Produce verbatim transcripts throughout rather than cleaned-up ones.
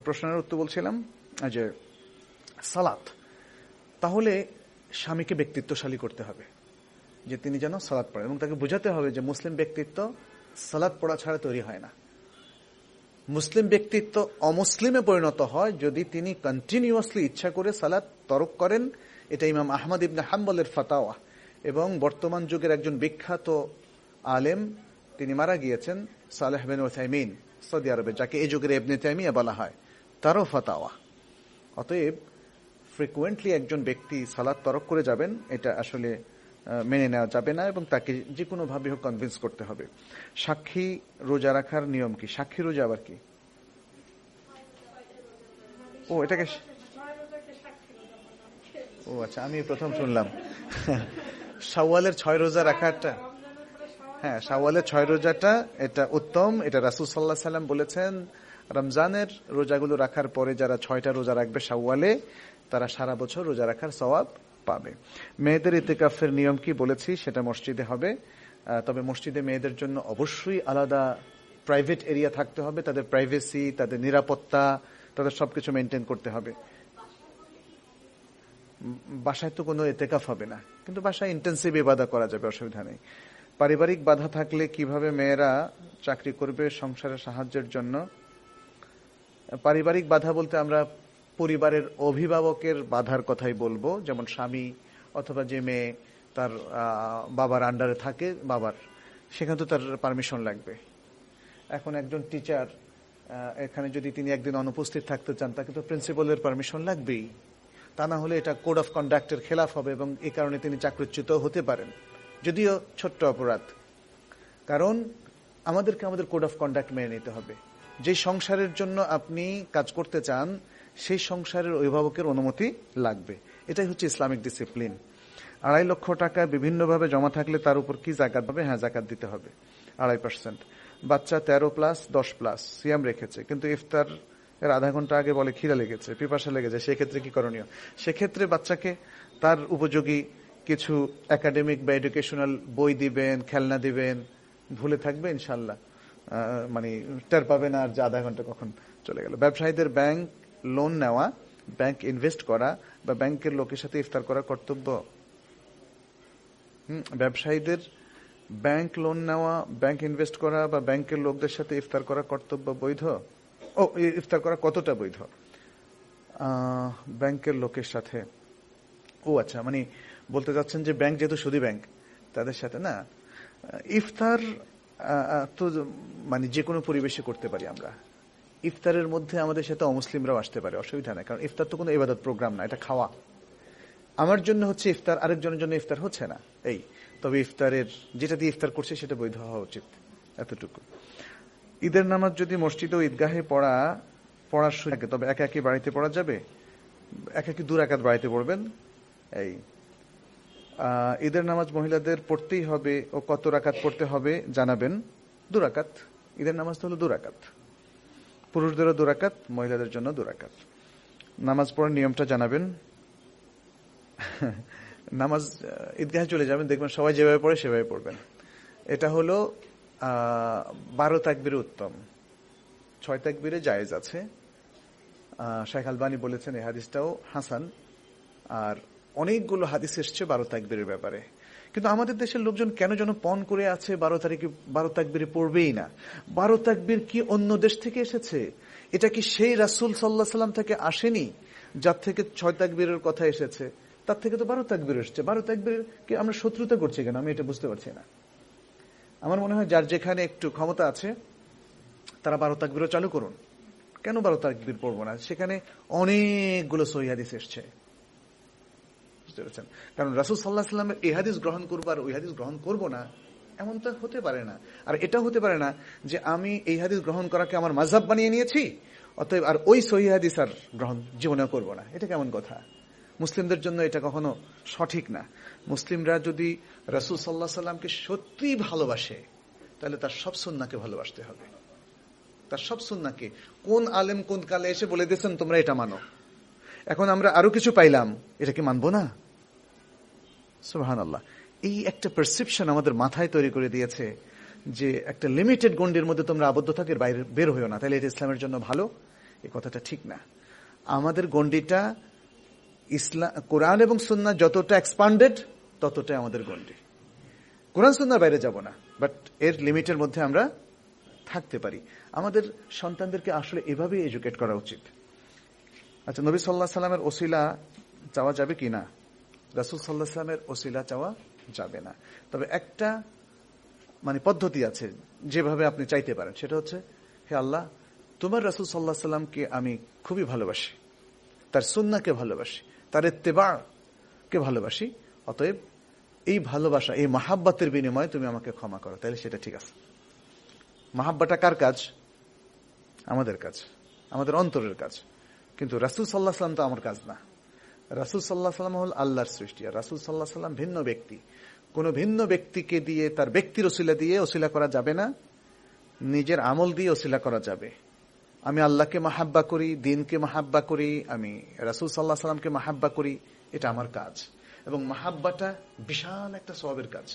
প্রশ্নের উত্তর বলছিলাম যে সালাত, তাহলে স্বামীকে ব্যক্তিত্বশালী করতে হবে যে তিনি যেন সালাত পড়েন, এবং তাকে বোঝাতে হবে যে মুসলিম ব্যক্তিত্ব সালাত পড়া ছাড়া তৈরি হয় না। মুসলিম ব্যক্তিত্ব অমুসলিমে পরিণত হয় যদি তিনি কন্টিনিউয়াসলি ইচ্ছা করে সালাত তরক করেন। এটা ইমাম আহমদ ইবনে হাম্বলের ফাতাওয়া, এবং বর্তমান যুগের একজন বিখ্যাত আলেম, তিনি মারা গিয়েছেন, সালেহ বিন উসাইমিন, সৌদি আরবে, যাকে এই যুগের ইবনে তাইমিয়া বলা হয়, তারও ফাতাওয়া। অতএব ফ্রিকুয়েন্টলি একজন ব্যক্তি সালাত তরক করে যাবেন, এটা আসলে মেনে নেওয়া যাবে না, এবং তাকে যে কোনো ভাবে হোক কনভিন্স করতে হবে। সাক্ষী রোজা রাখার নিয়ম কি? সাক্ষী রোজা আবার কি? ও এটাকে, ও আচ্ছা, আমি প্রথম শুনলাম শাওয়ালের ছয় রোজা রাখাটা। হ্যাঁ, শাওয়ালের ছয় রোজাটা এটা উত্তম, এটা রাসূল সাল্লাল্লাহু আলাইহি ওয়াসাল্লাম বলেছেন। রমজানের রোজাগুলো রাখার পরে যারা ছয়টা রোজা রাখবে শাওয়ালে, তারা সারা বছর রোজা রাখার সওয়াব পাবে। মেয়েদের ইতিকাফের নিয়ম কি বলেছি, সেটা মসজিদে হবে। তবে মসজিদে মেয়েদের জন্য অবশ্যই আলাদা প্রাইভেট এরিয়া থাকতে হবে, তাদের প্রাইভেসি, তাদের নিরাপত্তা, তাদের সবকিছু মেনটেন করতে হবে। বাসায় তো কোনো ইতিকাফ হবে না, কিন্তু বাসায় ইন্টেন্সিভ ইবাদত করা যাবে, অসুবিধা নেই। পারিবারিক বাধা থাকলে কিভাবে মেয়েরা চাকরি করবে সংসারের সাহায্যের জন্য? পারিবারিক বাধা বলতে আমরা পরিবারের অভিভাবকের বাধার কথাই বলবো, যেমন স্বামী অথবা যে মেয়ে তার বাবার আন্ডারে থাকে, বাবার, সেখানে তো তার পারমিশন লাগবে। এখন একজন টিচার এখানে যদি তিনি একদিন অনুপস্থিত থাকতে চান, তাকে তো প্রিন্সিপালের পারমিশন লাগবেই, তা না হলে এটা কোড অফ কন্ডাক্টের খেলাফ হবে, এবং এই কারণে তিনি চাকরিচ্যুত হতে পারেন, যদিও ছোট্ট অপরাধ। কারণ আমাদেরকে আমাদের কোড অফ কন্ডাক্ট মেনে নিতে হবে। যে সংসারের জন্য আপনি কাজ করতে চান, সেই সংসারের অভিভাবকের অনুমতি লাগবে, এটাই হচ্ছে ইসলামিক ডিসিপ্লিন। আড়াই লক্ষ টাকা বিভিন্নভাবে জমা থাকলে তার উপর কি জাকাত হবে? হ্যাঁ, জাকাত দিতে হবে আড়াই পার্সেন্ট। বাচ্চা তেরো প্লাস দশ প্লাস সিয়াম রেখেছে, কিন্তু ইফতার এর আধা ঘন্টা আগে বলে খিদা লেগেছে, পিপাসা লেগেছে, সেক্ষেত্রে কি করণীয়? সেক্ষেত্রে বাচ্চাকে তার উপযোগী কিছু একাডেমিক বা এডুকেশনাল বই দিবেন, খেলনা দিবেন, ভুলে থাকবে ইনশাল্লাহ, মানে টের পাবে না আর যে আধা ঘন্টা কখন চলে গেল। ব্যবসায়ীদের ব্যাংক লোন নেওয়া, ব্যাংক ইনভেস্ট করা বা ব্যাংকের লোকের সাথে ইফতার করা কর্তব্য? হম ব্যবসায়ীদের ব্যাংক লোন নেওয়া, ব্যাংক ইনভেস্ট করা বা ব্যাংকের লোকদের সাথে ইফতার করা কর্তব্য বৈধ? ও, ইফতার করা কতটা বৈধ? ব্যাংকের লোকের সাথে, ও আচ্ছা, মানে বলতে চাচ্ছেন যে ব্যাংক যেহেতু সুদী ব্যাংক, তাদের সাথে না ইফতার তো মানে যে কোনো পরিবেশে করতে পারি আমরা। ইফতারের মধ্যে আমাদের সাথে অমুসলিমরাও আসতে পারে, অসুবিধা নেই, কারণ ইফতার তো কোনো ইবাদত প্রোগ্রাম না, এটা খাওয়া। আমার জন্য হচ্ছে ইফতার, আরেকজনের জন্য ইফতার হচ্ছে না, এই। তবে ইফতারের যেটা দিয়ে ইফতার করছে সেটা বৈধ হওয়া উচিত, এতটুকু। ঈদের নামাজ যদি মসজিদে ও ঈদগাহে পড়া পড়ার সুযোগ, তবে একা একই বাড়িতে পড়া যাবে? একা কি দু রাকাত বাড়িতে পড়বেন, এই। ঈদের নামাজ মহিলাদের পড়তেই হবে ও কত রাকাত পড়তে হবে জানাবেন? দু রাকাত। ঈদের নামাজ তো হলো দু রাকাত, পুরুষদেরও দু রাকাত, মহিলাদের জন্য দু রাকাত। নামাজ পড়ার নিয়মটা জানাবেন? নামাজ ঈদগাহে চলে যাবেন, দেখবেন সবাই যেভাবে পড়ে সেভাবে পড়বেন। এটা হলো আহ বারো তাকবীরে উত্তম, ছয় তাকবীরে জায়েজ আছে। শাইখ আলবানী বলেছেন এই হাদিসটাও হাসান, আর অনেকগুলো হাদিস এসছে বারো তাকবীরের ব্যাপারে। কিন্তু আমাদের দেশের লোকজন কেন যেন পণ করে আছে বারো তারিখে বারো তাকবীরে পড়বেই না। বারো তাকবীর কি অন্য দেশ থেকে এসেছে? এটা কি সেই রাসূল সাল্লাল্লাহু আলাইহি ওয়াসাল্লাম থেকে আসেনি যার থেকে ছয় তাকবীরের কথা এসেছে? তার থেকে তো বারো তাকবীর এসছে। বারো তাকবীর কি আমরা শত্রুতা করছি কেন? আমি এটা বুঝতে পারছি না। আমার মনে হয় যার যেখানে একটু ক্ষমতা আছে তারা বারো তাকবীরও চালু করুন। কেন বারো তাকবীর পড়বো না? সেখানে অনেকগুলো সহিহ হাদিস এসছে, বুঝতে পারছেন? কারণ রাসূল সাল্লাল্লাহু আলাইহি ওয়াসাল্লামের এই হাদিস গ্রহণ করবো আর ওই হাদিস গ্রহণ করবো না, এমন তো হতে পারে না। আর এটা হতে পারে না যে আমি এই হাদিস গ্রহণ করাকে আমার মাযহাব বানিয়ে নিয়েছি, অতএব আর ওই সহিহ হাদিস আর গ্রহণ জীবনেও করবো না। এটা কেমন কথা? মুসলিমদের জন্য এটা কখনো সঠিক না। মুসলিমরা যদি রাসূল সাল্লাল্লাহু আলাইহি ওয়াসাল্লামকে সত্যি ভালোবাসে, তাহলে তার সব সুন্নাহকে ভালোবাসতে হবে। তার সব সুন্নাহকে কোন আলেম কোন কালে এসে বলে দিয়েছেন তোমরা এটা মানো, এখন আমরা আরো কিছু পাইলাম, এটা কি মানবো না? সুবহানাল্লাহ। এই একটা পারসেপশন আমাদের মাথায় তৈরি করে দিয়েছে যে একটা লিমিটেড গণ্ডির মধ্যে তোমরা আবদ্ধ থাকো, বাইরে বের হইও না, তাহলে এটা ইসলামের জন্য ভালো, এই কথাটা ঠিক না। আমাদের গণ্ডিটা ইসলাম, কোরআন এবং সুন্নাহ যতটা এক্সপান্ডেড ততটাই আমাদের গণ্ডি। কোরআন সুন্নাহর বাইরে যাব না, বাট এর লিমিটের মধ্যে আমরা থাকতে পারি। আমাদের সন্তানদেরকে আসলে এভাবেই এডুকেট করা উচিত। আচ্ছা, নবী সাল্লাল্লাহু আলাইহি সাল্লামের ওসিলা চাওয়া যাবে কি না? রাসূল সাল্লাল্লাহু আলাইহি সাল্লামের ওসিলা চাওয়া যাবে না, তবে একটা মানে পদ্ধতি আছে যেভাবে আপনি চাইতে পারেন। সেটা হচ্ছে, হে আল্লাহ, তোমার রাসূল সাল্লাল্লাহু আলাইহি সাল্লামকে আমি খুবই ভালোবাসি, তার সুন্নাহকে ভালোবাসি, তার ইত্তেবাকে ভালোবাসি, অতএব এই ভালোবাসা, এই মাহাব্বতের বিনিময়ে তুমি আমাকে ক্ষমা করো। তাহলে সেটা ঠিক আছে। মাহাব্বাটা কার কাজ? আমাদের কাজ, আমাদের অন্তরের কাজ। কিন্তু রাসূল সাল্লাল্লাহু আলাইহি সাল্লাম তো আমার কাজ না। রাসূল সাল্লাল্লাহু আলাইহি সাল্লাম হল আল্লাহর সৃষ্টি, আর রাসূল সাল্লাল্লাহু আলাইহি সাল্লাম ভিন্ন ব্যক্তি। কোন ভিন্ন ব্যক্তিকে দিয়ে, তার ব্যক্তির ওসিলা দিয়ে ওসিলা করা যাবে না, নিজের আমল দিয়ে ওসিলা করা যাবে। আমি আল্লাহকে মাহাব্বা করি, দিনকে মাহাব্বা করি, আমি রাসূল সাল্লাল্লাহু আলাইহি সাল্লামকে মাহাব্বা করি, এটা আমার কাজ। এবং মাহাব্বাটা বিশাল একটা সওয়াবের কাজ।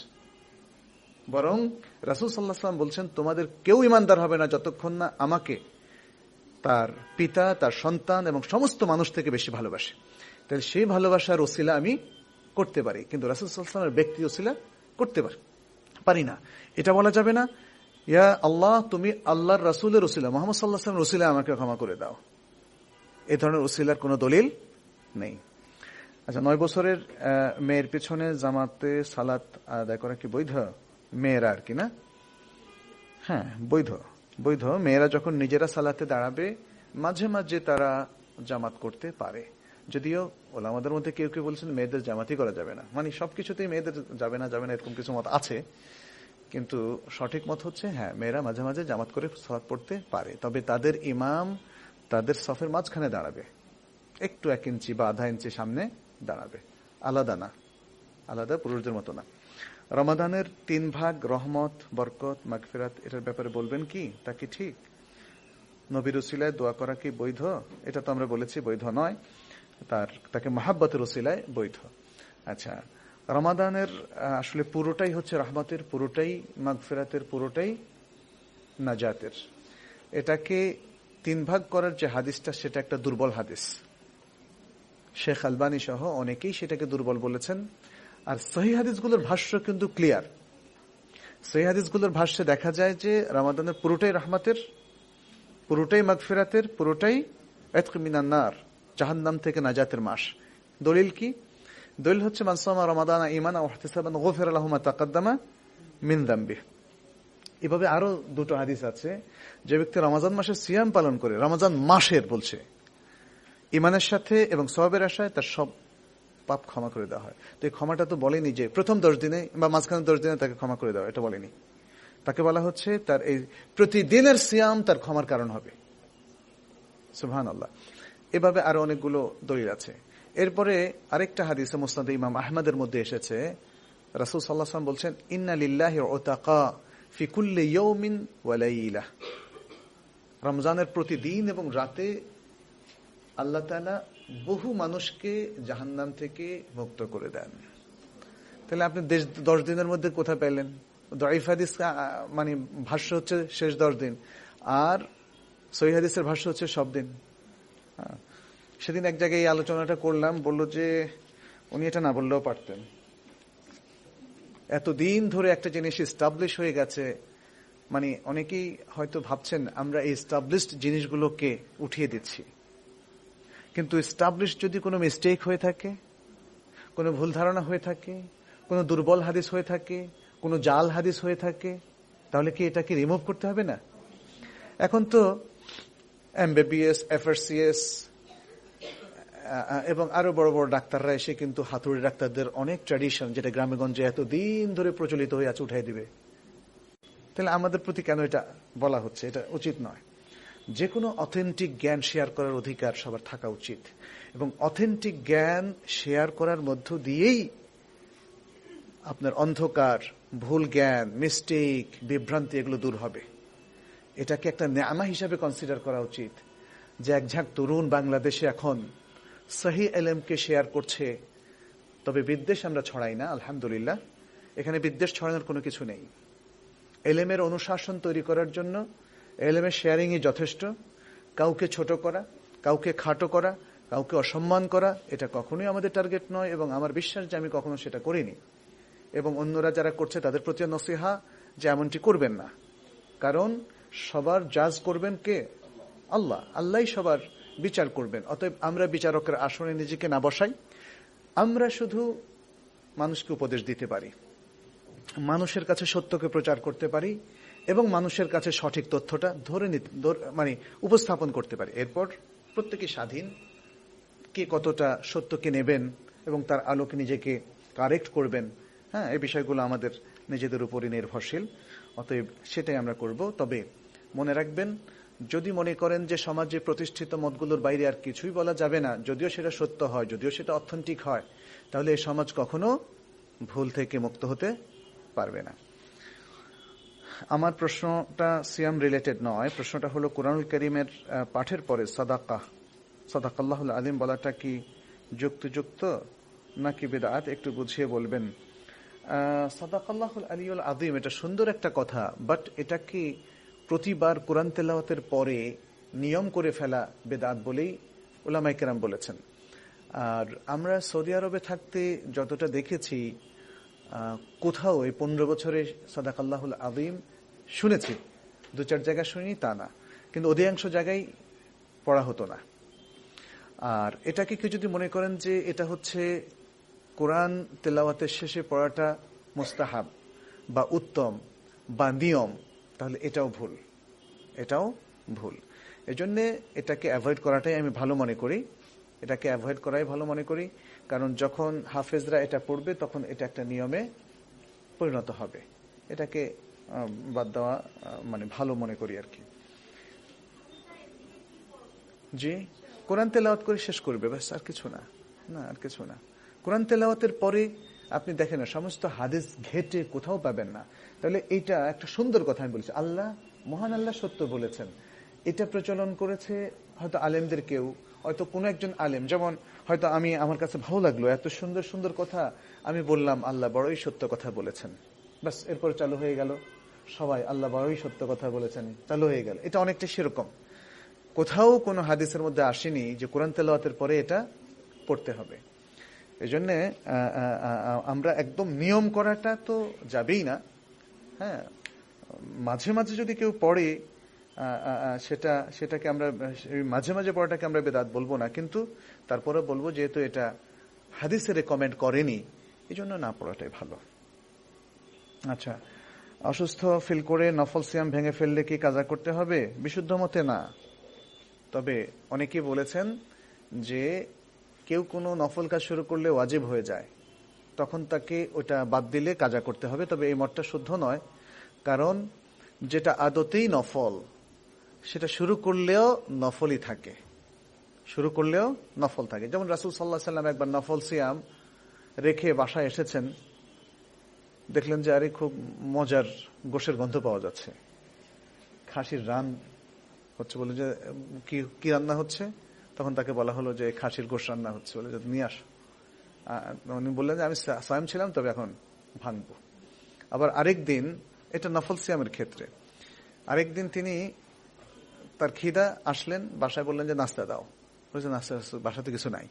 বরং রাসূল সাল্লাল্লাহু আলাইহি সাল্লাম বলছেন, তোমাদের কেউ ঈমানদার হবে না যতক্ষণ না আমাকে, তার পিতা, তার সন্তান এবং সমস্ত মানুষ থেকে বেশি ভালোবাসে। তাহলে সেই ভালোবাসার ওসিলা আমি করতে পারি, কিন্তু রাসূল সাল্লাল্লাহু আলাইহি সাল্লামের ব্যক্তি ওসিলা করতে পারি পারি না। এটা বলা যাবে না, ইয়া আল্লাহ, তুমি আল্লাহর রাসূলের ওসিলা, মুহাম্মদ সাল্লাল্লাহু আলাইহি ওয়াসাল্লামের ওসিলা আমাকে ক্ষমা করে দাও। এই ধরনের ওসিলার কোনো দলিল নেই। আচ্ছা, নয় বছরের মেয়ের পিছনে জামাতে সালাত আদায় করা কি বৈধ? মেয়েরা আর কি না? হ্যাঁ, বৈধ বৈধ মেয়েরা যখন নিজেরা সালাতে দাঁড়াবে, মাঝে মাঝে তারা জামাত করতে পারে। যদিও ওলামাদের মধ্যে কেউ কেউ বলছেন মেয়েদের জামাতই করা যাবে না, মানে সবকিছুতেই মেয়েদের যাবে না যাবে না এরকম কিছু মত আছে। কিন্তু সঠিক মত হচ্ছে, হ্যাঁ, মেয়েরা মাঝে মাঝে জামাত করে সালাত পড়তে পারে, তবে তাদের ইমাম তাদের সফের মাঝখানে দাঁড়াবে, একটু এক ইঞ্চি বা আধা ইঞ্চি সামনে দাঁড়াবে, আলাদা না, আলাদা পুরুষদের মতো না। রমাদানের তিন ভাগ রহমত, বরকত, মাগফিরাত, এটার ব্যাপারে বলবেন কি? তা কি ঠিক? নবীর উসিলায় দোয়া করা কি বৈধ? এটা তো আমরা বলেছি বৈধ নয়, তার তাকে মাহাব্বতের উসিলায় বৈধ। আচ্ছা, রমাদানের আসলে পুরোটাই হচ্ছে রহমতের, পুরোটাই মাগফিরাতের, পুরোটাই নাজাতের। এটাকে তিন ভাগ করার যে হাদিসটা, সেটা একটা দুর্বল হাদিস। শেখ আলবানী সহ অনেকেই সেটাকে দুর্বল বলেছেন। আর সহিহ হাদিসগুলোর ভাষ্য কিন্তু ক্লিয়ার। সহিহ হাদিসগুলোর ভাষ্যে দেখা যায় যে রমাদানের পুরোটাই রহমতের, পুরোটাই মাগফিরাতের, পুরোটাই ইতক মিনান নার, জাহান্নাম থেকে নাজাতের মাস। দলিল কি? দলিল হচ্ছে, মান সামা রমাদানা ঈমানান ওয়া ইহতিসাবান গুফিরা লাহু মা তাকাদ্দামা মিন যামবিহি। এভাবে আরো দুটো হাদিস আছে, যে ব্যক্তি রমজান মাসের সিয়াম পালন করে, রমজান মাসের বলছে, ঈমানের সাথে এবং সওয়াবের আশায়, তার সব পাপ ক্ষমা করে দেওয়া হয়। তো এই ক্ষমাটা তো বলেনি যে প্রথম দশ দিনে বা মাঝখানে দশ দিনে তাকে ক্ষমা করে দেওয়া, এটা বলেনি। তাকে বলা হচ্ছে তার এই প্রতিদিনের সিয়াম তার ক্ষমার কারণ হবে। সুবহানাল্লাহ। এভাবে আরো অনেকগুলো দলিল আছে। এরপরে আরেকটা হাদিসে মুসনাদে ইমাম আহমদের মধ্যে এসেছে, রাসূল সাল্লাল্লাহু আলাইহি ওয়াসাল্লাম বলছেন, ইন্না লিল্লাহি উতাকা ফি কুল্লি ইয়াউমিন ওয়া লাইলা। রমজানের প্রতিদিন এবং রাতে আল্লাহ তাআলা বহু মানুষকে জাহান্নাম থেকে মুক্ত করে দেন। তাহলে আপনি দশ দিনের মধ্যে কোথায় পেলেন? দাঈফ হাদিস মানে ভাষ্য হচ্ছে শেষ দশ দিন, আর সহিহ হাদিসের ভাষ্য হচ্ছে সব দিন। সেদিন এক জায়গায় এই আলোচনাটা করলাম, বললো যে উনি এটা না বললেও পারতেন। এতদিন ধরে একটা জিনিস এস্টাবলিশ হয়ে গেছে, মানে অনেকেই হয়তো ভাবছেন আমরা এই এস্টাবলিশড জিনিসগুলোকে উঠিয়ে দিচ্ছি, কিন্তু এস্টাবলিশ যদি কোনো মিস্টেক হয়ে থাকে, কোনো ভুল ধারণা হয়ে থাকে, কোনো দুর্বল হাদিস হয়ে থাকে, কোনো জাল হাদিস হয়ে থাকে, তাহলে কি এটাকে রিমুভ করতে হবে না? এখন তো এমবিবিএস, এফআরসিএস এবং আরো বড় বড় ডাক্তাররা এসে কিন্তু হাতুড়ি ডাক্তারদের অনেক ট্র্যাডিশন, যেটা গ্রামে গঞ্জে এতদিন ধরে প্রচলিত হয়ে আছে, উঠাই দিবে। তাহলে আমাদের প্রতি কেন এটা বলা হচ্ছে? এটা উচিত নয়। যে কোনো অথেন্টিক জ্ঞান শেয়ার করার অধিকার সবার থাকা উচিত, এবং অথেন্টিক জ্ঞান শেয়ার করার মধ্য দিয়েই আপনার অন্ধকার, ভুল জ্ঞান, মিস্টেক, বিভ্রান্তি এগুলো দূর হবে। এটাকে একটা নেয়ামা হিসাবে কনসিডার করা উচিত যে এক ঝাঁক তরুণ বাংলাদেশে এখন সহি এলেমকে শেয়ার করছে, তবে বিদ্বেষ আমরা ছড়াই না, আলহামদুলিল্লাহ। এখানে বিদ্বেষ ছড়ানোর কোনো কিছু নেই। এলেমের অনুশাসন তৈরি করার জন্য এলেমের শেয়ারিংই যথেষ্ট। কাউকে ছোট করা, কাউকে খাটো করা, কাউকে অসম্মান করা, এটা কখনোই আমাদের টার্গেট নয়, এবং আমার বিশ্বাস যে আমি কখনো সেটা করিনি। এবং অন্যরা যারা করছে তাদের প্রতি নসিহা যে এমনটি করবেন না, কারণ সবার জাজ করবেন কে? আল্লাহ। আল্লাহই সবার বিচার করবেন। অতএব আমরা বিচারকের আসনে নিজেকে না বসাই, আমরা শুধু মানুষকে উপদেশ দিতে পারি, মানুষের কাছে সত্যকে প্রচার করতে পারি, এবং মানুষের কাছে সঠিক তথ্যটা ধরে নিতে মানে উপস্থাপন করতে পারি। এরপর প্রত্যেকে স্বাধীন কে কতটা সত্যকে নেবেন এবং তার আলোকে নিজেকে কারেক্ট করবেন। হ্যাঁ, এই বিষয়গুলো আমাদের নিজেদের উপরই নির্ভরশীল। অতএব সেটাই আমরা করব। তবে মনে রাখবেন, যদি মনে করেন যে সমাজে প্রতিষ্ঠিত মতগুলোর বাইরে আর কিছুই বলা যাবে না, যদিও সেটা সত্য হয়, যদিও সেটা অথেন্টিক হয়, তাহলে এই সমাজ কখনো ভুল থেকে মুক্ত হতে পারবে না। আমার প্রশ্নটা সিয়াম রিলেটেড নয়। প্রশ্নটা হলো, কোরআনুল কারীমের পাঠের পরে সাদাকা সাদাকাল্লাহুল আযীম বলাটা কি যুক্তিযুক্ত নাকি বিদআত? একটু বুঝিয়ে বলবেন। সাদাকাল্লাহুল আলিয়ুল আযীম এটা সুন্দর একটা কথা, বাট এটা কি প্রতিবার কোরআন তেলাওয়াতের পরে নিয়ম করে ফেলা বিদআত বলেই উলামায়ে কেরাম বলেছেন। আর আমরা সৌদি আরবে থাকতে যতটা দেখেছি, কোথাও এই পনেরো বছরে সাদাকাল্লাহুল আযীম শুনেছি, দু চার জায়গায় শুনিনি তা না, কিন্তু অধিকাংশ জায়গায় পড়া হতো না। আর এটাকে কেউ যদি মনে করেন যে এটা হচ্ছে কোরআন তেলাওয়াতের শেষে পড়াটা মুস্তাহাব বা উত্তম বা নিয়ম, তাহলে এটাও ভুল, এটাও ভুল। এজন্য এটাকে অ্যাভয়েড করাটাই আমি ভালো মনে করি, এটাকে অ্যাভয়েড করাই ভালো মনে করি। কারণ যখন হাফেজরা এটা পড়বে তখন এটা একটা নিয়মে পরিণত হবে। এটাকে বাদ দেওয়া মানে ভালো মনে করি আর কি। জি, কোরআন তেলাওয়াত করে শেষ করবে, ব্যাস, আর কিছু না, না আর কিছু না। কোরআন তেলাওয়াতের পরে আপনি দেখেন না, সমস্ত হাদিস ঘেটে কোথাও পাবেন না। তাহলে এইটা একটা সুন্দর কথা আমি বলছি, আল্লাহ মহান আল্লাহ সত্য বলেছেন, এটা প্রচলন করেছে হয়তো আলেমদের কেউ, হয়তো কোনো একজন আলেম, যেমন হয়তো আমি, আমার কাছে ভালো লাগলো এত সুন্দর সুন্দর কথা, আমি বললাম আল্লাহ বড়ই সত্য কথা বলেছেন, বাস, এরপর চালু হয়ে গেল সবাই আল্লাহ বড়ই সত্য কথা বলেছেন, চালু হয়ে গেল। এটা অনেকটা সেরকম, কোথাও কোনো হাদিসের মধ্যে আসেনি যে কোরআন তেলাওয়াতের পরে এটা পড়তে হবে। এই জন্য আমরা একদম নিয়ম করাটা তো যাবেই না। হ্যাঁ, মাঝে মাঝে যদি কেউ পড়ে সেটা সেটাকে আমরা মাঝে মাঝে পড়াটাকে আমরা বেদাত বলবো না, কিন্তু তারপরে বলবো যেহেতু এটা হাদিসে রেকমেন্ড করেনি, এই জন্য না পড়াটাই ভালো। আচ্ছা, অসুস্থ ফিল করে নফল সিয়াম ভেঙে ফেললে কি কাজা করতে হবে? বিশুদ্ধ মতে না, তবে অনেকেই বলেছেন যে কেউ কোনো নফল কাজ শুরু করলে ওয়াজিব হয়ে যায়, তখন তাকে ওটা বাদ দিলে কাজা করতে হবে। তবে এই মতটা শুদ্ধ নয়, কারণ যেটা আদতেই নফল সেটা শুরু করলেও নফলই থাকে, শুরু করলেও নফল থাকে। যেমন রাসূল সাল্লাল্লাহু আলাইহি সাল্লাম একবার নফল সিয়াম রেখে বাসায় এসেছেন, দেখলেন যে আরে খুব মজার গোশের গন্ধ পাওয়া যাচ্ছে, খাসির রান হচ্ছে, বলে যে কি কি রান্না হচ্ছে? তখন তাকে বলা হলো যে খাসির গোশ রান্না হচ্ছে, বলে যে নিয়ে আসো। উনি বললেন যে আমি সায়াম ছিলাম, তবে এখন ভাঙবো। আবার আরেক দিন, এটা নফল সিয়ামের ক্ষেত্রে, আরেক দিন তিনি তার খিদা আসলেন, বাসায় বললেন যে নাস্তা দাও, বলেছে নাস্তা বাসাতে কিছু নাই।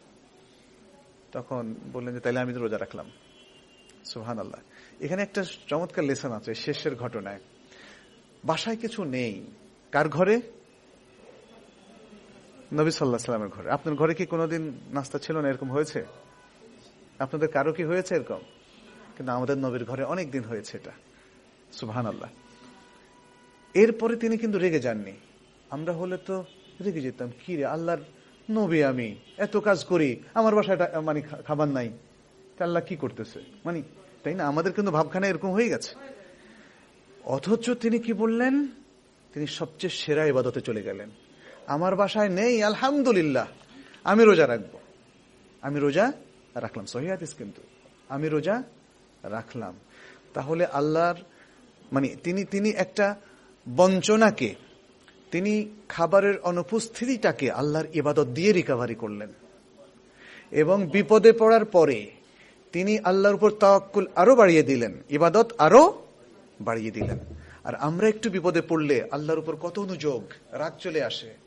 তখন বললেন যে তাইলে আমি তো রোজা রাখলাম। সুবহানাল্লাহ। এখানে একটা চমৎকার লেসন আছে শেষের ঘটনায়। বাসায় কিছু নেই, কার ঘরে? নবী সাল্লাল্লাহু আলাইহি ওয়াসাল্লামের ঘরে। আপনার ঘরে কি কোনোদিন নাস্তা ছিল না? এরকম হয়েছে? আপনাদের কারো কি হয়েছে এরকম? কিন্তু আমাদের নবীর ঘরে অনেক দিন হয়েছে এটা। সুবহানাল্লাহ। এরপরে তিনি কিন্তু রেগে যাননি। আমরা হলে তো রেগে যেতাম, কি রে আল্লাহর নবী, আমি এত কাজ করি, আমার বাসায় মানে খাবার নাই, আল্লাহ কি করতেছে, মানে তাই না? আমাদের কিন্তু ভাবখানা এরকম হয়ে গেছে। অথচ তিনি কি বললেন? তিনি সবচেয়ে সেরা ইবাদতে চলে গেলেন। আমার বাসায় নেই, আলহামদুলিল্লাহ, আমি রোজা রাখবো, আমি রোজা রাখলাম। সহিহ হাদিস, কিন্তু আমি রোজা রাখলাম। তাহলে আল্লাহর মানে তিনি তিনি একটা বঞ্চনাকে, তিনি খাবারের অনুপস্থিতিটাকে আল্লাহর ইবাদত দিয়ে রিকভারি করলেন, এবং বিপদে পড়ার পরে তিনি আল্লাহর উপর তাওয়াক্কুল আরো বাড়িয়ে দিলেন, ইবাদত আরো বাড়িয়ে দিলেন। আর আমরা একটু বিপদে পড়লে আল্লাহর উপর কত অনুযোগ, রাগ চলে আসে,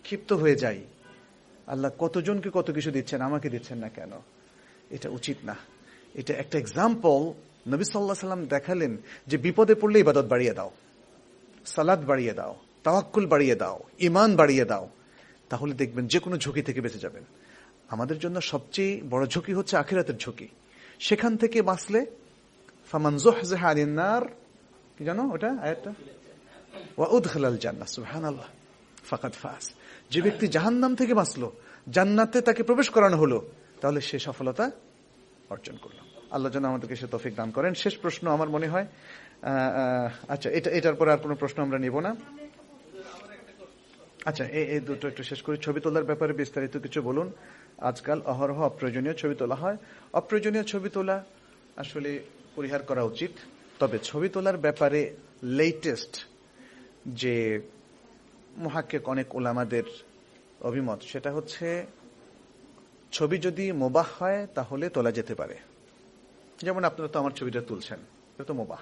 ক্ষিপ্ত হয়ে যাই, আল্লাহ কতজনকে কত কিছু দিচ্ছেন, আমাকে দিচ্ছেন না কেন? এটা উচিত না। এটা একটা এক্সাম্পল নবী সাল্লাল্লাহু আলাইহি ওয়াসাল্লাম দেখালেন যে বিপদে পড়লে ইবাদত বাড়িয়ে দাও, সালাত বাড়িয়ে দাও, তাওয়াক্কুল বাড়িয়ে দাও, ঈমান বাড়িয়ে দাও, তাহলে দেখবেন যে কোনো ঝুঁকি থেকে বেঁচে যাবেন। আমাদের জন্য সবচেয়ে বড় ঝুঁকি হচ্ছে আখিরাতের ঝুঁকি। সেখান থেকে বাঁচলে ফামান যুহযিহা আনিন নার, কি জানো ওটা আয়াতটা, ওয়া উদখিলাল জান্নাহ, সুবহানাল্লাহ, ফাকাদ ফাজ। যে ব্যক্তি জাহান্নাম থেকে বাঁচলো, জান্নাতে তাকে প্রবেশ করানো হলো, তাহলে সে সফলতা অর্জন করলো। আল্লাহ যেন আমাদেরকে সে তৌফিক দান করেন। শেষ প্রশ্ন আমার মনে হয়, আচ্ছা এটা এটার পরে আর কোনো প্রশ্ন আমরা নিব না। আচ্ছা এই দুটো একটু শেষ করি। ছবি তোলার ব্যাপারে বিস্তারিত কিছু বলুন। আজকাল অহরহ অপ্রয়োজনীয় ছবি তোলা হয়। অপ্রয়োজনীয় ছবি তোলা আসলে পরিহার করা উচিত। তবে ছবি তোলার ব্যাপারে লেটেস্ট যে মুহাক্কিক অনেক উলামাদের অভিমত, সেটা হচ্ছে ছবি যদি মুবাহ হয় তাহলে তোলা যেতে পারে। যেমন আপনারা তো আমার ছবিটা তুলছেন, এটা তো মুবাহ।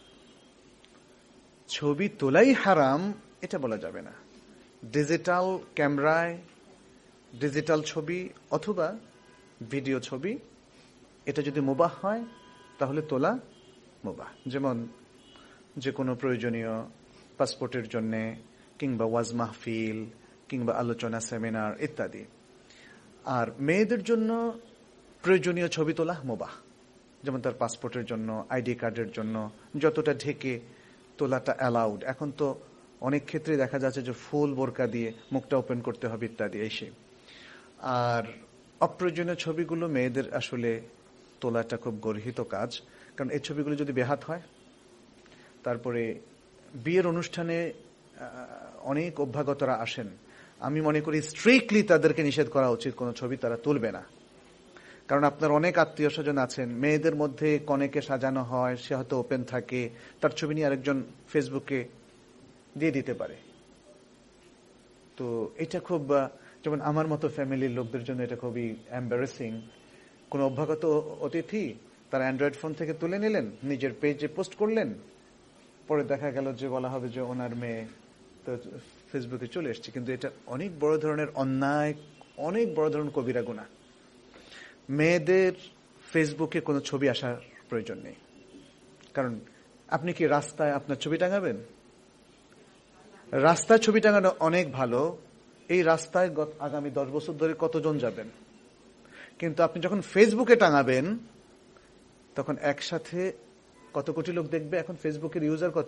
ছবি তোলাই হারাম এটা বলা যাবে না। ডিজিটাল ক্যামেরায় ডিজিটাল ছবি অথবা ভিডিও ছবি, এটা যদি মুবাহ হয় তাহলে তোলা মুবাহ। যেমন যে কোনো প্রয়োজনীয় পাসপোর্টের জন্য কিংবা ওয়াজ মাহফিল কিংবা আলোচনা সেমিনার ইত্যাদি। আর মেয়েদের জন্য প্রয়োজনীয় ছবি তোলা মুবাহ, যেমন তার পাসপোর্টের জন্য, আইডি কার্ডের জন্য যতটা ঢেকে তোলাটা অ্যালাউড। এখন তো অনেক ক্ষেত্রে দেখা যাচ্ছে যে ফুল বোরকা দিয়ে মুখটা ওপেন করতে হবে ইত্যাদি এসে। আর অপ্রয়োজনীয় ছবিগুলো মেয়েদের আসলে তোলাটা খুব গর্হিত কাজ, কারণ এই ছবিগুলো যদি বেহাত হয়, তারপরে বিয়ের অনুষ্ঠানে অনেক অভ্যাগতরা আসেন, আমি মনে করি স্ট্রিক্টলি তাদেরকে নিষেধ করা উচিত, কোনো ছবি তারা তুলবে না। কারণ আপনার অনেক আত্মীয় স্বজন আছেন, মেয়েদের মধ্যে কনেকে সাজানো হয়, সে হয়তো ওপেন থাকে, তার ছবি নিয়ে আরেকজন ফেসবুকে দিয়ে দিতে পারে। তো এটা খুব, যেমন আমার মতো ফ্যামিলির লোকদের জন্য এটা খুবই এম্বারেসিং। কোন অভ্যাগত অতিথি তারা অ্যান্ড্রয়েড ফোন থেকে তুলে নিলেন, নিজের পেজে পোস্ট করলেন, পরে দেখা গেল যে বলা হবে যে ওনার মেয়ে তো ফেসবুকে চলে এসছে। কিন্তু এটা অনেক বড় ধরনের অন্যায়, অনেক বড় ধরনের কবিরা গুনাহ। মেয়েদের ফেসবুকে কোনো ছবি আসার প্রয়োজন নেই। কারণ আপনি কি রাস্তায় আপনার ছবি টাঙাবেন? রাস্তায় ছবি টাঙানো অনেক ভালো, এই রাস্তায় আগামী দশ বছর ধরে কতজন যাবেন। কিন্তু আপনি যখন ফেসবুকে টাঙাবেন তখন একসাথে কত কোটি লোক দেখবে। এখন ফেসবুকের ইউজার কত?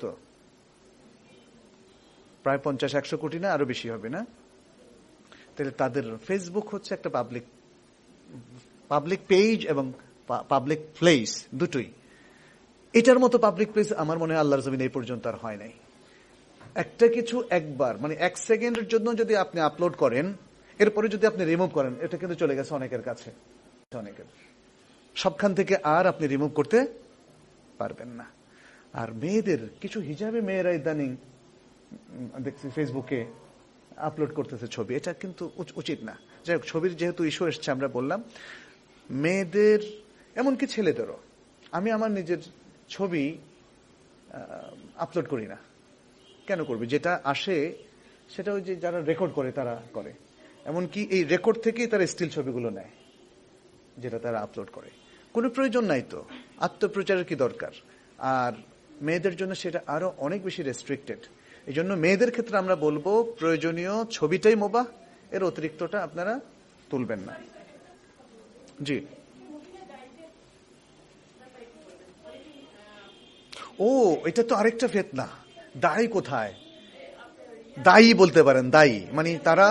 প্রায় পঞ্চাশ একশো কোটি, না আরো বেশি হবে না? তাহলে তাদের ফেসবুক হচ্ছে একটা পাবলিক পাবলিক পেজ এবং পাবলিক প্লেস, দুটোই। এটার মতো পাবলিক প্লেস আমার মনে হয় আল্লাহর জমিনে এই পর্যন্ত আর হয় নাই। একটা কিছু একবার মানে এক সেকেন্ডের জন্য যদি আপনি আপলোড করেন, এরপরে যদি আপনি রিমুভ করেন, এটা কিন্তু চলে গেছে অনেকের কাছে, অনেকের সবখান থেকে আর আপনি রিমুভ করতে পারবেন না। আর মেয়েদের কিছু হিজাবে মেয়েরা ইদানিং দেখছি ফেসবুকে আপলোড করতেছে ছবি, এটা কিন্তু উচিত না। যাই হোক, ছবির যেহেতু ইস্যু এসছে, আমরা বললাম মেয়েদের এমনকি ছেলেদেরও। আমি আমার নিজের ছবি আপলোড করি না। কেন করবে? যেটা আসে সেটা ওই যে যারা রেকর্ড করে তারা করে। এমনকি এই রেকর্ড থেকেই তারা স্টিল ছবিগুলো নেয় যেটা তারা আপলোড করে। কোনো প্রয়োজন নাই তো, আত্মপ্রচারের কি দরকার? আর মেয়েদের জন্য সেটা আরো অনেক বেশি রেস্ট্রিক্টেড। এই জন্য মেয়েদের ক্ষেত্রে আমরা বলবো প্রয়োজনীয় ছবিটাই মুবাহ, এর অতিরিক্তটা আপনারা তুলবেন না। জি, ও এটা তো আরেকটা ফিতনা। দায়ী কোথায়? দায়ী বলতে পারেন, দায়ী মানে তারা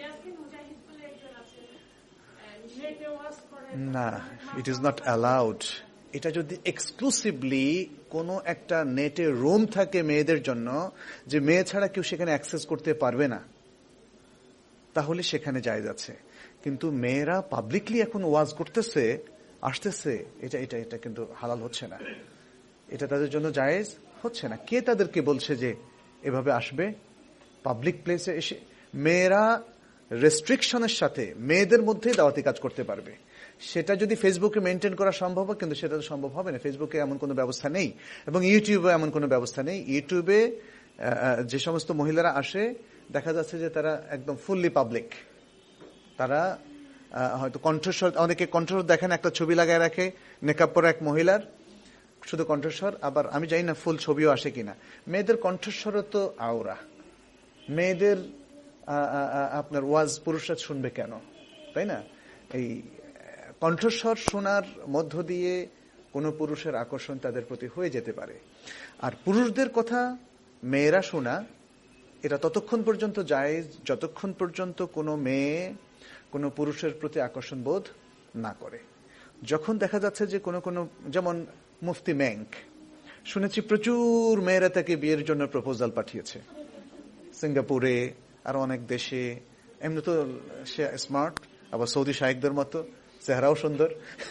না, ইট ইজ নট অ্যালাউড। এটা যদি এক্সক্লুসিভলি কোনো একটা নেটে রুম থাকে মেয়েদের জন্য, যে মেয়ে ছাড়া কেউ সেখানে অ্যাক্সেস করতে পারবে না, তাহলে সেখানে জায়েজ আছে। কিন্তু মেয়েরা পাবলিকলি এখন ওয়াজ করতেছে, আসতেছে, এটা এটা এটা কিন্তু হালাল হচ্ছে না, এটা তাদের জন্য জায়েজ হচ্ছে না। কে তাদেরকে বলছে যে এভাবে আসবে পাবলিক প্লেসে এসে? মেয়েরা রেস্ট্রিকশনের সাথে মেয়েদের মধ্যে দাওয়াতি কাজ করতে পারবে। সেটা যদি ফেসবুকে মেনটেন করা সম্ভব হয়, কিন্তু সেটা তো সম্ভব হবে না। ফেসবুকে এমন কোনো ব্যবস্থা নেই এবং ইউটিউবে এমন কোনো ব্যবস্থা নেই। ইউটিউবে যে সমস্ত মহিলারা আসে দেখা যাচ্ছে যে তারা একদম ফুললি পাবলিক। তারা হয়তো কণ্ঠস্বর, অনেকে কণ্ঠস্বর দেখেন একটা ছবি লাগায় রাখে নেকাব পরা এক মহিলার, শুধু কণ্ঠস্বর। আবার আমি জানি না ফুল ছবিও আসে কিনা। মেয়েদের কণ্ঠস্বরও তো আওরা। মেয়েদের আপনার ওয়াজ পুরুষরা শুনবে কেন, তাই না? এই কণ্ঠস্বর শোনার মধ্য দিয়ে কোনো পুরুষের আকর্ষণ তাদের প্রতি হয়ে যেতে পারে। আর পুরুষদের কথা মেয়েরা শোনা, এটা ততক্ষণ পর্যন্ত জায়েজ যতক্ষণ পর্যন্ত কোনো মেয়ে কোনো পুরুষের প্রতি আকর্ষণ বোধ না করে। যখন দেখা যাচ্ছে যে কোনো কোনো, যেমন মুফতি ম্যাঙ্ক, শুনেছি প্রচুর মেয়েরা তাকে বিয়ের জন্য প্রপোজাল পাঠিয়েছে সিঙ্গাপুরে আর অনেক দেশে। এমনি তো সে স্মার্ট, আবার সৌদি শায়েকদের মতো, চেহারাও সুন্দর।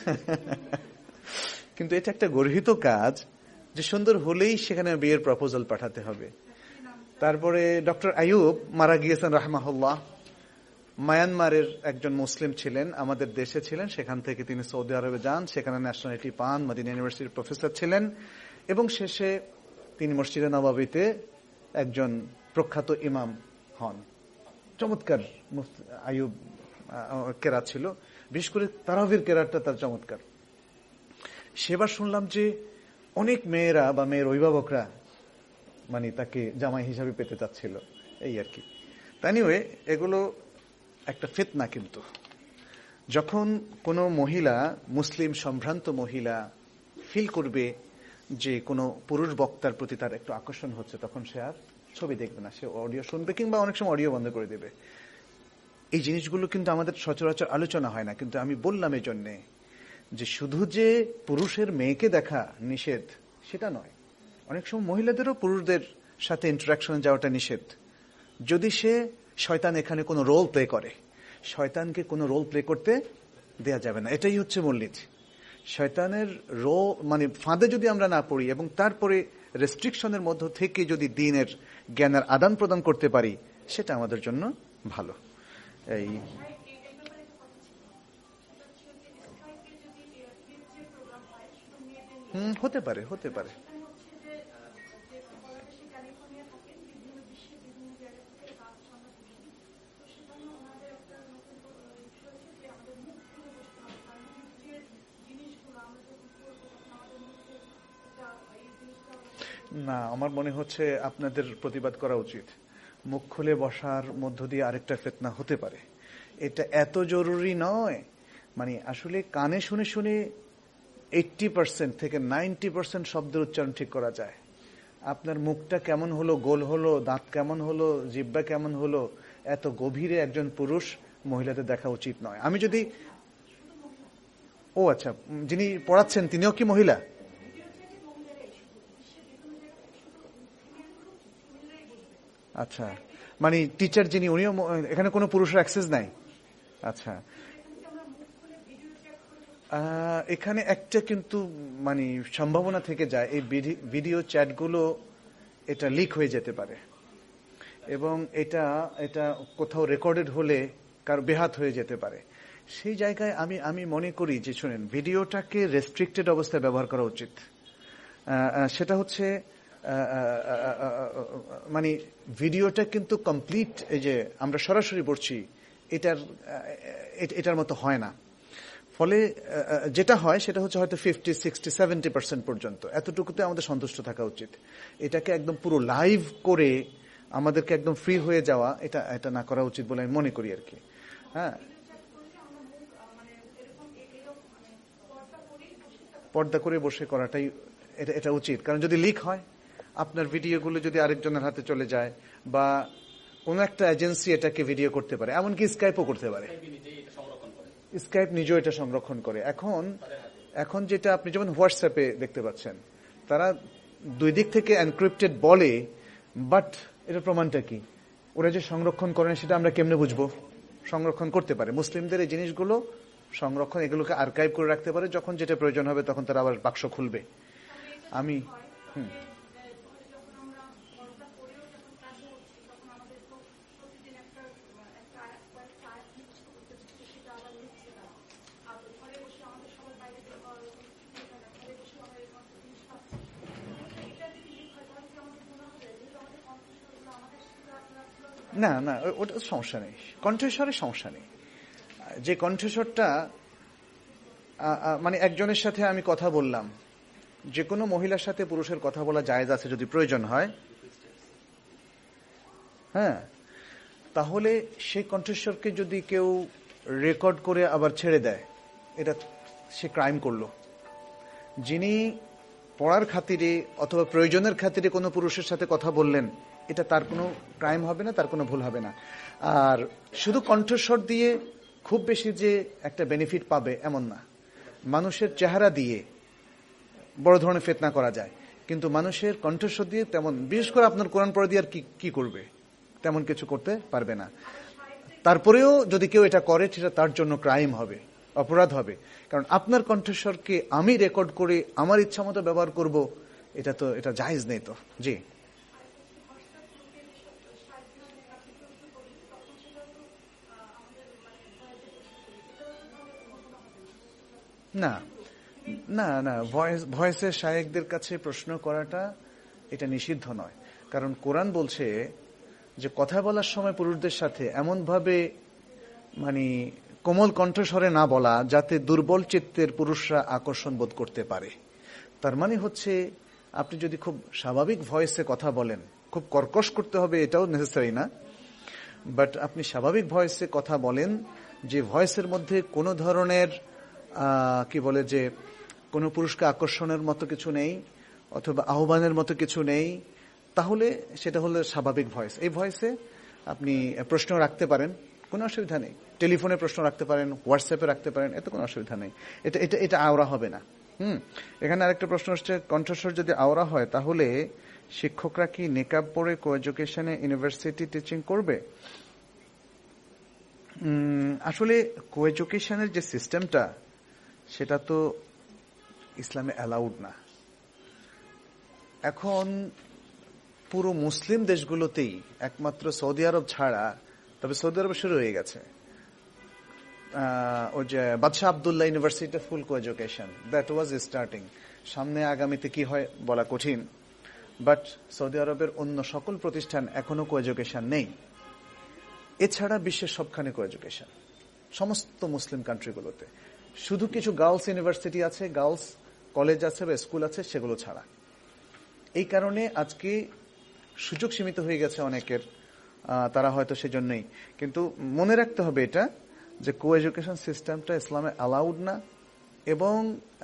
কিন্তু এটা একটা গর্হিত কাজ যে সুন্দর হলেই সেখানে বিয়ের প্রপোজাল পাঠাতে হবে। তারপরে ডক্টর আইয়ুব মারা গিয়েছেন রাহমাহুল্লাহ, মায়ানমারের একজন মুসলিম ছিলেন, আমাদের দেশে ছিলেন, সেখান থেকে তিনি সৌদি আরবে যান, সেখানে ন্যাশনালিটি পান, মদিনা ইউনিভার্সিটির প্রফেসর ছিলেন এবং শেষে তিনি মসজিদে নববীতে একজন প্রখ্যাত ইমাম হন। চমৎকার আইয়ুব কেরাত ছিল, বিশেষ করে তারাবির কেরাতটা তার চমৎকার। সেবার শুনলাম যে অনেক মেয়েরা বা মেয়ের অভিভাবকরা মানে তাকে জামাই হিসাবে পেতে চাচ্ছিল, এই আর কি। এনিওয়ে, এগুলো একটা ফিতনা। কিন্তু যখন কোনো মহিলা, মুসলিম সম্ভ্রান্ত মহিলা ফিল করবে যে কোনো পুরুষ বক্তার প্রতি তার একটু আকর্ষণ হচ্ছে, তখন সে আর ছবি দেখবে না, সে অডিও শুনবে, কিংবা অনেক সময় অডিও বন্ধ করে দেবে। এই জিনিসগুলো কিন্তু আমাদের সচরাচর আলোচনা হয় না। কিন্তু আমি বললাম এই জন্যে যে শুধু যে পুরুষের মেয়েকে দেখা নিষেধ সেটা নয়, অনেক সময় মহিলাদেরও পুরুষদের সাথে ইন্টারাকশনে যাওয়াটা নিষেধ। যদি সে শয়তান এখানে কোনো রোল প্লে করে, শয়তানকে কোনো রোল প্লে করতে দেয়া যাবে না। এটাই হচ্ছে মূলনীতি। শয়তানের রো মানে ফাঁদে যদি আমরা না পড়ি এবং তারপরে রেস্ট্রিকশনের মধ্য থেকে যদি দ্বীনের জ্ঞানের আদান প্রদান করতে পারি, সেটা আমাদের জন্য ভালো। এই হুম হতে পারে, হতে পারে। না, আমার মনে হচ্ছে আপনাদের প্রতিবাদ করা উচিত। মুখ খুলে বসার মধ্য দিয়ে আরেকটা ফিতনা হতে পারে, এটা এত জরুরি নয়। মানে আসলে কানে শুনে শুনে এইট্টি পার্সেন্ট থেকে নাইনটি পার্সেন্ট শব্দের উচ্চারণ ঠিক করা যায়। আপনার মুখটা কেমন হলো, গোল হলো, দাঁত কেমন হলো, জিহ্বা কেমন হলো, এত গভীরে একজন পুরুষ মহিলাদের দেখা উচিত নয়। আমি যদি, ও আচ্ছা, যিনি পড়াচ্ছেন তিনিও কি মহিলা? আচ্ছা, মানে টিচার যিনি, উনিও, এখানে কোনো পুরুষের অ্যাক্সেস নাই? আচ্ছা, এখানে একটা কিন্তু মানে সম্ভাবনা থেকে যায়, এই ভিডিও চ্যাটগুলো এটা লিক হয়ে যেতে পারে এবং এটা এটা কোথাও রেকর্ডেড হলে কার বেহাত হয়ে যেতে পারে। সেই জায়গায় আমি আমি মনে করি যে শুনেন, ভিডিওটাকে রেস্ট্রিক্টেড অবস্থায় ব্যবহার করা উচিত। সেটা হচ্ছে মানে ভিডিওটা কিন্তু কমপ্লিট, এই যে আমরা সরাসরি পড়ছি, এটার এটার মতো হয় না। ফলে যেটা হয় সেটা হচ্ছে হয়তো ফিফটি সিক্সটি সেভেন্টি পার্সেন্ট পর্যন্ত, এতটুকুতে আমাদের সন্তুষ্ট থাকা উচিত। এটাকে একদম পুরো লাইভ করে আমাদেরকে একদম ফ্রি হয়ে যাওয়া, এটা এটা না করা উচিত বলে আমি মনে করি আর কি। হ্যাঁ, পর্দা করে বসে করাটাই এটা এটা উচিত। কারণ যদি লিক হয়, আপনার ভিডিওগুলো যদি আরেকজনের হাতে চলে যায়, বা কোন একটা এজেন্সি এটাকে ভিডিও করতে পারে, এমনকি স্কাইপও করতে পারে। স্কাইপ নিজেও এটা সংরক্ষণ করে। এখন এখন যেটা আপনি যেমন হোয়াটসঅ্যাপে দেখতে পাচ্ছেন, তারা দুই দিক থেকে এনক্রিপ্টেড বলে, বাট এটার প্রমাণটা কি? ওরা যে সংরক্ষণ করেন সেটা আমরা কেমনে বুঝবো? সংরক্ষণ করতে পারে। মুসলিমদের এই জিনিসগুলো সংরক্ষণ, এগুলোকে আর্কাইভ করে রাখতে পারে, যখন যেটা প্রয়োজন হবে তখন তারা আবার বাক্স খুলবে। আমি হুম না না ওটা সমস্যা নেই, কণ্ঠস্বরের সমস্যা নেই। যে কণ্ঠস্বরটা মানে একজনের সাথে আমি কথা বললাম, যে কোনো মহিলার সাথে পুরুষের কথা বলা জায়েজ আছে যদি প্রয়োজন হয়, হ্যাঁ, তাহলে সেই কণ্ঠস্বরকে যদি কেউ রেকর্ড করে আবার ছেড়ে দেয়, এটা সে ক্রাইম করলো। যিনি পড়ার খাতিরে অথবা প্রয়োজনের খাতিরে কোনো পুরুষের সাথে কথা বললেন, এটা তার কোনো ক্রাইম হবে না, তার কোনো ভুল হবে না। আর শুধু কণ্ঠস্বর দিয়ে খুব বেশি যে একটা বেনিফিট পাবে এমন না। মানুষের চেহারা দিয়ে বড় ধরনের ফিতনা করা যায়, কিন্তু মানুষের কণ্ঠস্বর দিয়ে তেমন, বিশেষ করে আপনার কোরআন পড়া দিয়ে আর কি কি করবে, তেমন কিছু করতে পারবে না। তারপরেও যদি কেউ এটা করে, সেটা তার জন্য ক্রাইম হবে, অপরাধ হবে। কারণ আপনার কণ্ঠস্বরকে আমি রেকর্ড করে আমার ইচ্ছা মতো ব্যবহার করব, এটা তো এটা জায়েজ নেই তো। জি না না না ভয়েস ভয়েসের শায়েখদের কাছে প্রশ্ন করাটা এটা নিষিদ্ধ নয়। কারণ কোরআন বলছে যে কথা বলার সময় পুরুষদের সাথে এমন ভাবে মানে কোমল কণ্ঠস্বরে না বলা যাতে দুর্বল চিত্তের পুরুষরা আকর্ষণ বোধ করতে পারে। তার মানে হচ্ছে আপনি যদি খুব স্বাভাবিক ভয়েসে কথা বলেন, খুব কর্কশ করতে হবে এটাও নেসেসারি না, বাট আপনি স্বাভাবিক ভয়েসে কথা বলেন, যে ভয়েসের মধ্যে কোনো ধরনের কি বলে যে কোনো পুরুষকে আকর্ষণের মতো কিছু নেই অথবা আহ্বানের মতো কিছু নেই, তাহলে সেটা হলো স্বাভাবিক ভয়েস। এই ভয়েসে আপনি প্রশ্ন রাখতে পারেন, কোনো অসুবিধা নেই। টেলিফোনে প্রশ্ন রাখতে পারেন, হোয়াটসঅ্যাপে রাখতে পারেন, এতে কোনো অসুবিধা নেই। এটা এটা এটা আওরা হবে না। হুম এখানে আরেকটা প্রশ্ন হচ্ছে, কণ্ঠস্বর যদি আওরা হয় তাহলে শিক্ষকরা কি নিকাব পরে কো এডুকেশনে ইউনিভার্সিটি টিচিং করবে? আসলে কো এডুকেশনের যে সিস্টেমটা, সেটা তো ইসলামে অ্যালাউড না। এখন পুরো মুসলিম দেশগুলোতেই একমাত্র সৌদি আরব ছাড়া, তবে সৌদি আরবে শুরু হয়ে গেছে ওই যে বাদশাহ Abdullah university full co education, that was starting. সামনে আগামীতে কি হয় বলা কঠিন, বাট সৌদি আরবের অন্য সকল প্রতিষ্ঠান এখনো কো এডুকেশন নেই। এছাড়া বিশ্বের সবখানে কো এডুকেশন, সমস্ত মুসলিম কান্ট্রিগুলোতে। শুধু কিছু গার্লস ইউনিভার্সিটি আছে, গার্লস কলেজ আছে বা স্কুল আছে, সেগুলো ছাড়া। এই কারণে আজকে সুযোগ সীমিত হয়ে গেছে অনেকের, তারা হয়তো সেজন্যই। কিন্তু মনে রাখতে হবে এটা যে কো এডুকেশন সিস্টেমটা ইসলামে অ্যালাউড না, এবং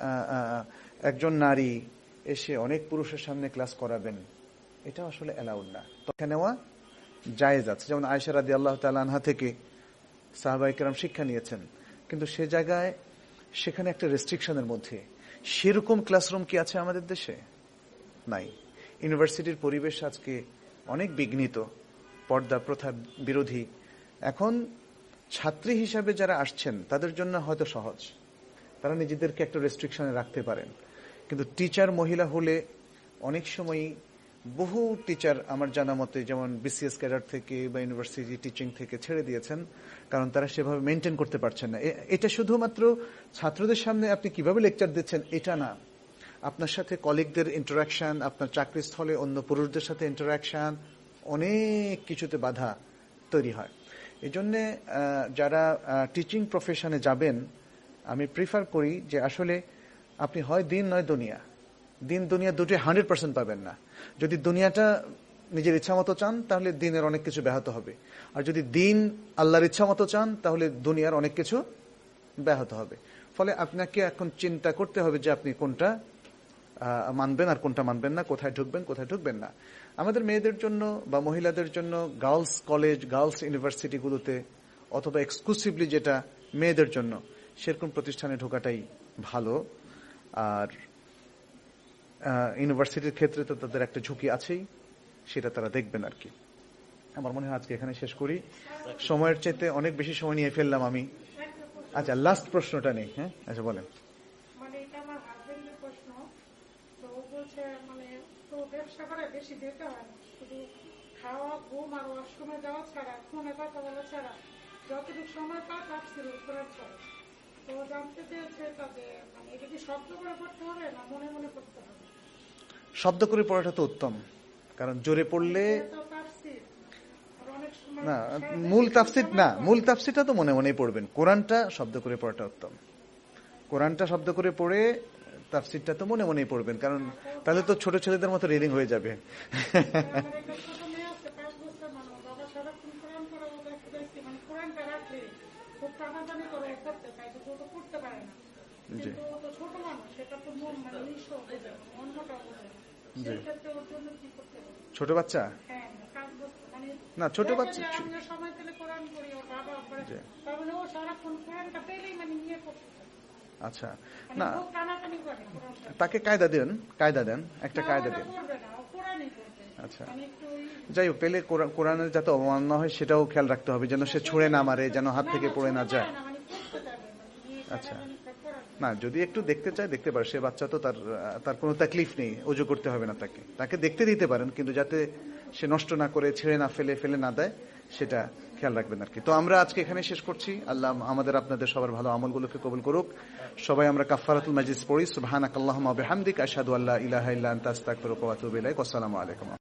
একজন নারী এসে অনেক পুরুষের সামনে ক্লাস করাবেন, এটা আসলে অ্যালাউড না। তথ্য নেওয়া জায়েজ আছে, যেমন আয়েশা রাদিয়াল্লাহু তাআলা আনহা থেকে সাহাবায়ে কেরাম শিক্ষা নিয়েছেন, কিন্তু সে জায়গায় সেখানে একটা রেস্ট্রিকশনের মধ্যে। সেরকম ক্লাসরুম কি আছে আমাদের দেশে? নাই। ইউনিভার্সিটির পরিবেশ আজকে অনেক বিঘ্নিত, পর্দা প্রথা বিরোধী। এখন ছাত্রী হিসাবে যারা আসছেন তাদের জন্য হয়তো সহজ, তারা নিজেদেরকে একটা রেস্ট্রিকশনে রাখতে পারেন, কিন্তু টিচার মহিলা হলে অনেক সময় বহু টিচার আমার জানা মতে যেমন বিসিএস ক্যাডার থেকে বা ইউনিভার্সিটি টিচিং থেকে ছেড়ে দিয়েছেন, কারণ তারা সেভাবে মেনটেন করতে পারছেন না। এটা শুধুমাত্র ছাত্রদের সামনে আপনি কিভাবে লেকচার দিচ্ছেন এটা না, আপনার সাথে কলিগদের ইন্টারাকশন, আপনার চাকরির স্থলে অন্য পুরুষদের সাথে ইন্টারাকশন, অনেক কিছুতে বাধা তৈরি হয়। এই জন্যে যারা টিচিং প্রফেশনে যাবেন, আমি প্রিফার করি যে আসলে আপনি হয় দিন নয় দুনিয়া, দিন দুনিয়া দুটোই হান্ড্রেড পার্সেন্ট পাবেন না। যদি দুনিয়াটা নিজের ইচ্ছা মতো চান তাহলে দিনের অনেক কিছু ব্যাহত হবে, আর যদি দিন আল্লাহর ইচ্ছা মতো চান তাহলে দুনিয়ার অনেক কিছু ব্যাহত হবে। ফলে আপনাকে এখন চিন্তা করতে হবে যে আপনি কোনটা মানবেন আর কোনটা মানবেন না, কোথায় ঢুকবেন কোথায় ঢুকবেন না। আমাদের মেয়েদের জন্য বা মহিলাদের জন্য গার্লস কলেজ, গার্লস ইউনিভার্সিটিগুলোতে অথবা এক্সক্লুসিভলি যেটা মেয়েদের জন্য, সেরকম প্রতিষ্ঠানে ঢোকাটাই ভালো। আর ইউনিভার্সিটির ক্ষেত্রে তো তাদের একটা ঝুঁকি আছেই, সেটা তারা দেখবেন আর কি। আমার মনে হয় আজকে এখানে শেষ করি, সময়ের চাইতে অনেক বেশি সময় নিয়ে ফেললাম আমি। আচ্ছা, লাস্ট প্রশ্নটা নেই। হ্যাঁ, আচ্ছা বলেন। মানে এটা আমার হাজবেন্ডের প্রশ্ন। তো ও বলছে মানে তো ব্যবসা করে বেশি যেতে হয় না, শুধু খাওয়া, ঘুম আর ওয়াশরুমে যাওয়া ছাড়া, ফোনে কথা বলা ছাড়া যতটুকু সময় পায় তাফসীর কোরআন পড়ে। তো জানতে চেয়েছে তাদের মানে এটা কি শব্দ করে পড়তে হবে না মনে মনে পড়তে হবে? শব্দ করে পড়াটা তো উত্তম, কারণ জোরে পড়লে অনেক সময় না মূল তাফসির না মূল তাফসিরটা তো মনে মনেই পড়বেন, কোরআনটা শব্দ করে পড়াটা উত্তম। কোরআনটা শব্দ করে পড়ে তাফসিরটা তো মনে মনেই পড়বেন, কারণ তাহলে তো ছোট ছেলেদের মতো রিডিং হয়ে যাবে। আমার একটা ছোট মেয়ে আছে, পাঁচ বছর মানুষ, বাবা সারাক্ষণ কোরআন পড়া, ও দেখতে দেখছি মানে কোরআনটা রাখলে খুব টানাটানি করে ও পড়তে চায়, কিন্তু ও তো পড়তে পারে না। কিন্তু ও তো ছোট মানুষ, সেটা তো মন মানে নিঃস্ব বোঝে না, অন্যটা বোঝে না। সেই ক্ষেত্রে ওর জন্য কি করতে হবে? ছোট বাচ্চা হ্যাঁ, পাঁচ বছর মানে না, ছোট দেখে বাচ্চা যে আমিও সময় পেলে কোরআন পড়ি, ওর বাবা পড়ে, তার মানে ও সারাক্ষণ কোরআনটা পেলেই মানে নিয়ে পড়তে চায়। আচ্ছা মানে না, খুব টানাটানি করে কোরআনটা। তাকে কায়দা দেন, কায়দা দেন, একটা না, কায়দা ওরা দেন। পড়বে না, ও কোরআনই পড়বে। আচ্ছা মানে একটু ওই যাই হোক, পেলে কোরআন- কোরআনের যাতে অবমাননা হয় সেটাও খেয়াল রাখতে হবে, যেন সে ছুঁড়ে না মারে, যেন হাত থেকে পড়ে না যায়। আচ্ছা না, যদি একটু দেখতে চায় দেখতে পারে, সে বাচ্চা তো, তার তার কোনো তাকলিফ নেই, ওযু করতে হবে না তাকে, তাকে দেখতে দিতে পারেন, কিন্তু যাতে সে নষ্ট না করে, ছেড়ে না ফেলে ফেলে না দেয়, সেটা খেয়াল রাখবেন আর কি। তো আমরা আজকে এখানে শেষ করছি। আল্লাহ আমাদের আপনাদের সবার ভালো আমলগুলোকে কবুল করুক। সবাই আমরা কাফারাতুল মাজলিস পড়ি। সুবহানাকাল্লাহুম্মা ওয়া বিহামদিকা আশহাদু আল্লা ইলাহা ইল্লা আনতা আস্তাগফিরুকা ওয়া আতুবু ইলাইক। আসসালামু আলাইকুম।